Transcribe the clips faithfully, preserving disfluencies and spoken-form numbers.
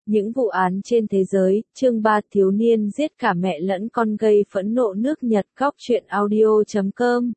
Những vụ án trên thế giới, chương ba thiếu niên giết cả mẹ lẫn con gây phẫn nộ nước Nhật. Góc truyện audio chấm com.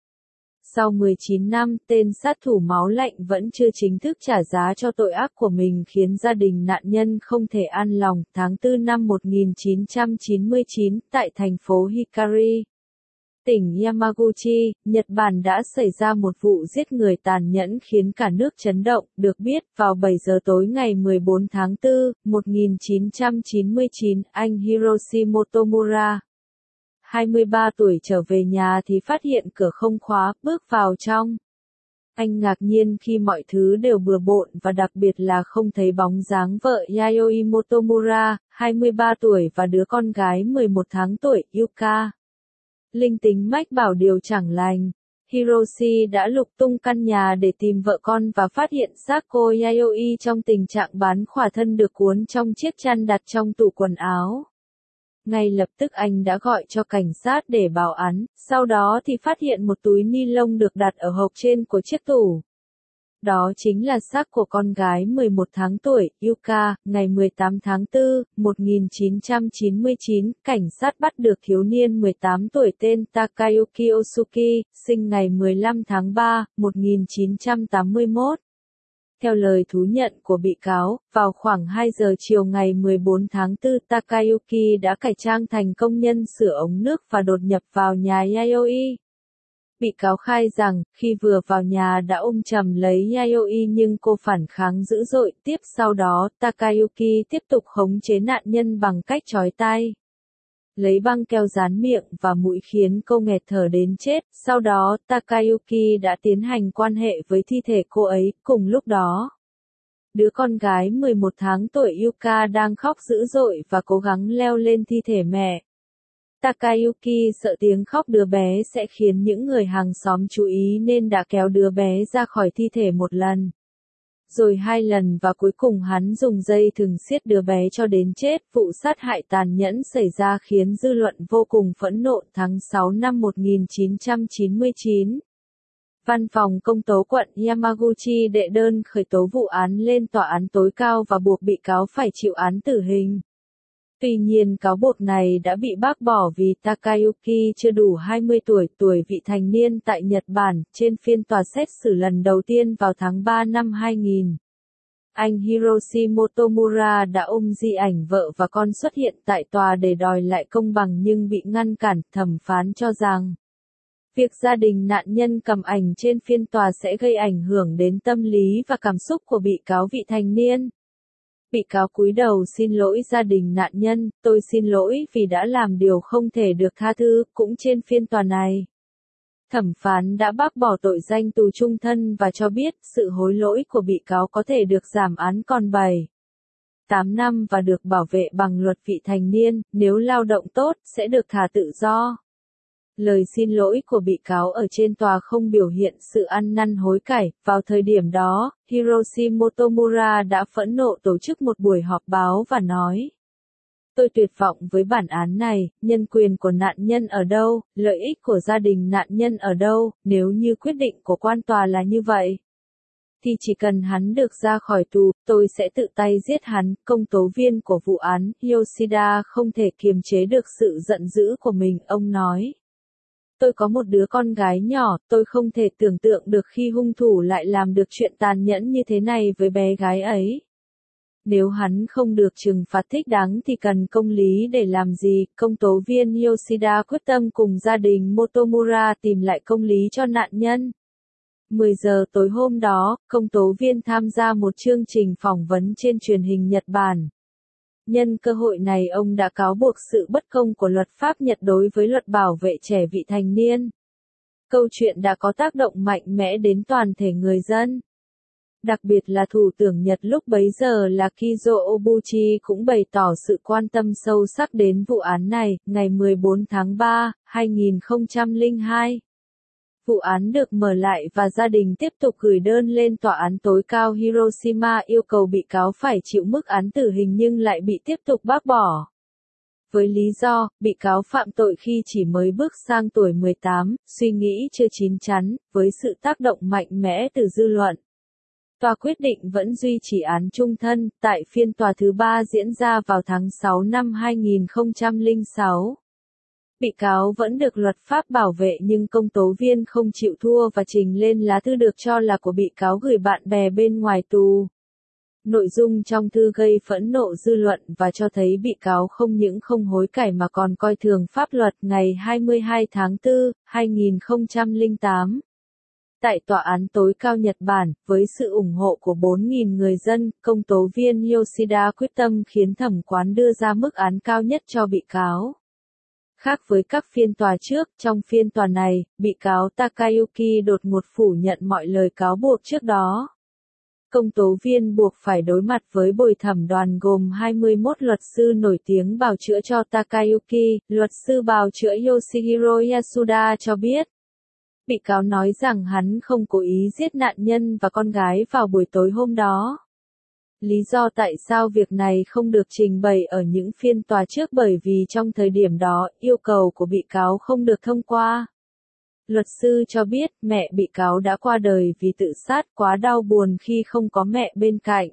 Sau mười chín năm, tên sát thủ máu lạnh vẫn chưa chính thức trả giá cho tội ác của mình khiến gia đình nạn nhân không thể an lòng. Tháng tư năm một nghìn chín trăm chín mươi chín, tại thành phố Hikari, tỉnh Yamaguchi, Nhật Bản đã xảy ra một vụ giết người tàn nhẫn khiến cả nước chấn động. Được biết, vào bảy giờ tối ngày mười bốn tháng tư, một nghìn chín trăm chín mươi chín, anh Hiroshi Motomura, hai mươi ba tuổi trở về nhà thì phát hiện cửa không khóa, bước vào trong. Anh ngạc nhiên khi mọi thứ đều bừa bộn và đặc biệt là không thấy bóng dáng vợ Yayoi Motomura, hai mươi ba tuổi và đứa con gái mười một tháng tuổi, Yuka. Linh tính mách bảo điều chẳng lành. Hiroshi đã lục tung căn nhà để tìm vợ con và phát hiện xác cô Yayoi trong tình trạng bán khỏa thân được cuốn trong chiếc chăn đặt trong tủ quần áo. Ngay lập tức anh đã gọi cho cảnh sát để báo án, sau đó thì phát hiện một túi ni lông được đặt ở hộc trên của chiếc tủ. Đó chính là xác của con gái mười một tháng tuổi, Yuka. Ngày mười tám tháng tư, một nghìn chín trăm chín mươi chín, cảnh sát bắt được thiếu niên mười tám tuổi tên Takayuki Osuki, sinh ngày mười lăm tháng ba, một nghìn chín trăm tám mươi mốt. Theo lời thú nhận của bị cáo, vào khoảng hai giờ chiều ngày mười bốn tháng tư, Takayuki đã cải trang thành công nhân sửa ống nước và đột nhập vào nhà Yayoi. Bị cáo khai rằng, khi vừa vào nhà đã ôm chầm lấy Yayoi nhưng cô phản kháng dữ dội. Tiếp sau đó, Takayuki tiếp tục khống chế nạn nhân bằng cách trói tay, lấy băng keo dán miệng và mũi khiến cô nghẹt thở đến chết. Sau đó, Takayuki đã tiến hành quan hệ với thi thể cô ấy. Cùng lúc đó, đứa con gái mười một tháng tuổi Yuka đang khóc dữ dội và cố gắng leo lên thi thể mẹ. Takayuki sợ tiếng khóc đứa bé sẽ khiến những người hàng xóm chú ý nên đã kéo đứa bé ra khỏi thi thể một lần, rồi hai lần và cuối cùng hắn dùng dây thừng siết đứa bé cho đến chết. Vụ sát hại tàn nhẫn xảy ra khiến dư luận vô cùng phẫn nộ. Tháng sáu năm một nghìn chín trăm chín mươi chín, Văn phòng công tố quận Yamaguchi đệ đơn khởi tố vụ án lên tòa án tối cao và buộc bị cáo phải chịu án tử hình. Tuy nhiên cáo buộc này đã bị bác bỏ vì Takayuki chưa đủ hai mươi tuổi, tuổi vị thành niên tại Nhật Bản. Trên phiên tòa xét xử lần đầu tiên vào tháng ba năm hai nghìn, anh Hiroshi Motomura đã ôm di ảnh vợ và con xuất hiện tại tòa để đòi lại công bằng nhưng bị ngăn cản. Thẩm phán cho rằng, việc gia đình nạn nhân cầm ảnh trên phiên tòa sẽ gây ảnh hưởng đến tâm lý và cảm xúc của bị cáo vị thành niên. Bị cáo cúi đầu xin lỗi gia đình nạn nhân, tôi xin lỗi vì đã làm điều không thể được tha thứ. Cũng trên phiên tòa này, thẩm phán đã bác bỏ tội danh tù chung thân và cho biết sự hối lỗi của bị cáo có thể được giảm án còn bảy, tám năm và được bảo vệ bằng luật vị thành niên, nếu lao động tốt, sẽ được thả tự do. Lời xin lỗi của bị cáo ở trên tòa không biểu hiện sự ăn năn hối cải. Vào thời điểm đó, Hiroshi Motomura đã phẫn nộ tổ chức một buổi họp báo và nói: Tôi tuyệt vọng với bản án này, nhân quyền của nạn nhân ở đâu, lợi ích của gia đình nạn nhân ở đâu, nếu như quyết định của quan tòa là như vậy, thì chỉ cần hắn được ra khỏi tù, tôi sẽ tự tay giết hắn. Công tố viên của vụ án, Yoshida không thể kiềm chế được sự giận dữ của mình, ông nói: Tôi có một đứa con gái nhỏ, tôi không thể tưởng tượng được khi hung thủ lại làm được chuyện tàn nhẫn như thế này với bé gái ấy. Nếu hắn không được trừng phạt thích đáng thì cần công lý để làm gì? Công tố viên Yoshida quyết tâm cùng gia đình Motomura tìm lại công lý cho nạn nhân. mười giờ tối hôm đó, công tố viên tham gia một chương trình phỏng vấn trên truyền hình Nhật Bản. Nhân cơ hội này ông đã cáo buộc sự bất công của luật pháp Nhật đối với luật bảo vệ trẻ vị thành niên. Câu chuyện đã có tác động mạnh mẽ đến toàn thể người dân. Đặc biệt là Thủ tướng Nhật lúc bấy giờ là Kizo Obuchi cũng bày tỏ sự quan tâm sâu sắc đến vụ án này. Ngày mười bốn tháng ba, hai nghìn không trăm lẻ hai, vụ án được mở lại và gia đình tiếp tục gửi đơn lên tòa án tối cao Hiroshima yêu cầu bị cáo phải chịu mức án tử hình nhưng lại bị tiếp tục bác bỏ. Với lý do, bị cáo phạm tội khi chỉ mới bước sang tuổi mười tám, suy nghĩ chưa chín chắn, với sự tác động mạnh mẽ từ dư luận. tòa quyết định vẫn duy trì án chung thân. Tại phiên tòa thứ ba diễn ra vào tháng sáu năm hai nghìn không trăm lẻ sáu. Bị cáo vẫn được luật pháp bảo vệ nhưng công tố viên không chịu thua và trình lên lá thư được cho là của bị cáo gửi bạn bè bên ngoài tù. Nội dung trong thư gây phẫn nộ dư luận và cho thấy bị cáo không những không hối cải mà còn coi thường pháp luật. Ngày hai mươi hai tháng tư, hai nghìn không trăm lẻ tám. Tại Tòa án tối cao Nhật Bản, với sự ủng hộ của bốn nghìn người dân, công tố viên Yoshida quyết tâm khiến thẩm quán đưa ra mức án cao nhất cho bị cáo. Khác với các phiên tòa trước, trong phiên tòa này, bị cáo Takayuki đột ngột phủ nhận mọi lời cáo buộc trước đó. Công tố viên buộc phải đối mặt với bồi thẩm đoàn gồm hai mươi mốt luật sư nổi tiếng bào chữa cho Takayuki. Luật sư bào chữa Yoshihiro Yasuda cho biết, bị cáo nói rằng hắn không cố ý giết nạn nhân và con gái vào buổi tối hôm đó. Lý do tại sao việc này không được trình bày ở những phiên tòa trước bởi vì trong thời điểm đó, yêu cầu của bị cáo không được thông qua. Luật sư cho biết mẹ bị cáo đã qua đời vì tự sát, quá đau buồn khi không có mẹ bên cạnh.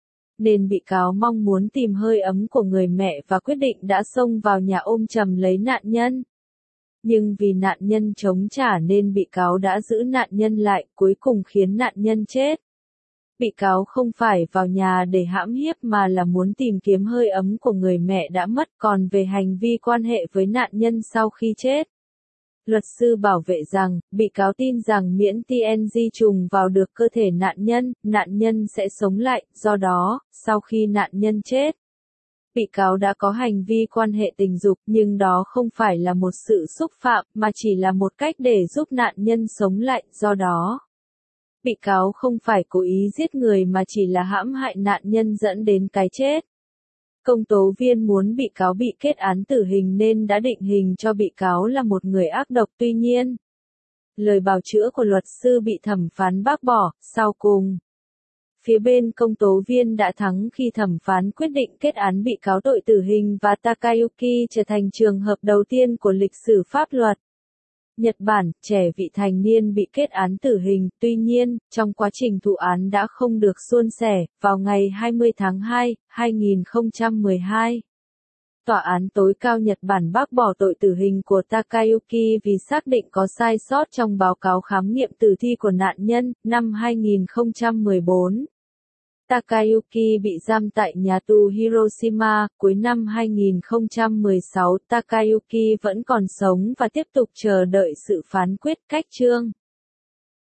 Nên bị cáo mong muốn tìm hơi ấm của người mẹ và quyết định đã xông vào nhà ôm chầm lấy nạn nhân. Nhưng vì nạn nhân chống trả nên bị cáo đã giữ nạn nhân lại, cuối cùng khiến nạn nhân chết. Bị cáo không phải vào nhà để hãm hiếp mà là muốn tìm kiếm hơi ấm của người mẹ đã mất. Còn về hành vi quan hệ với nạn nhân sau khi chết, luật sư bảo vệ rằng, bị cáo tin rằng miễn tê en giê trùng vào được cơ thể nạn nhân, nạn nhân sẽ sống lại. Do đó, sau khi nạn nhân chết, bị cáo đã có hành vi quan hệ tình dục, nhưng đó không phải là một sự xúc phạm, mà chỉ là một cách để giúp nạn nhân sống lại. Do đó, bị cáo không phải cố ý giết người mà chỉ là hãm hại nạn nhân dẫn đến cái chết. Công tố viên muốn bị cáo bị kết án tử hình nên đã định hình cho bị cáo là một người ác độc. Tuy nhiên, lời bào chữa của luật sư bị thẩm phán bác bỏ. Sau cùng, phía bên công tố viên đã thắng khi thẩm phán quyết định kết án bị cáo tội tử hình và Takayuki trở thành trường hợp đầu tiên của lịch sử pháp luật Nhật Bản, trẻ vị thành niên bị kết án tử hình. Tuy nhiên, trong quá trình thụ án đã không được suôn sẻ. Vào ngày hai mươi tháng hai, hai nghìn không trăm mười hai, Tòa án tối cao Nhật Bản bác bỏ tội tử hình của Takayuki vì xác định có sai sót trong báo cáo khám nghiệm tử thi của nạn nhân. Năm hai nghìn không trăm mười bốn, Takayuki bị giam tại nhà tù Hiroshima. Cuối năm hai nghìn không trăm mười sáu, Takayuki vẫn còn sống và tiếp tục chờ đợi sự phán quyết. Cách chương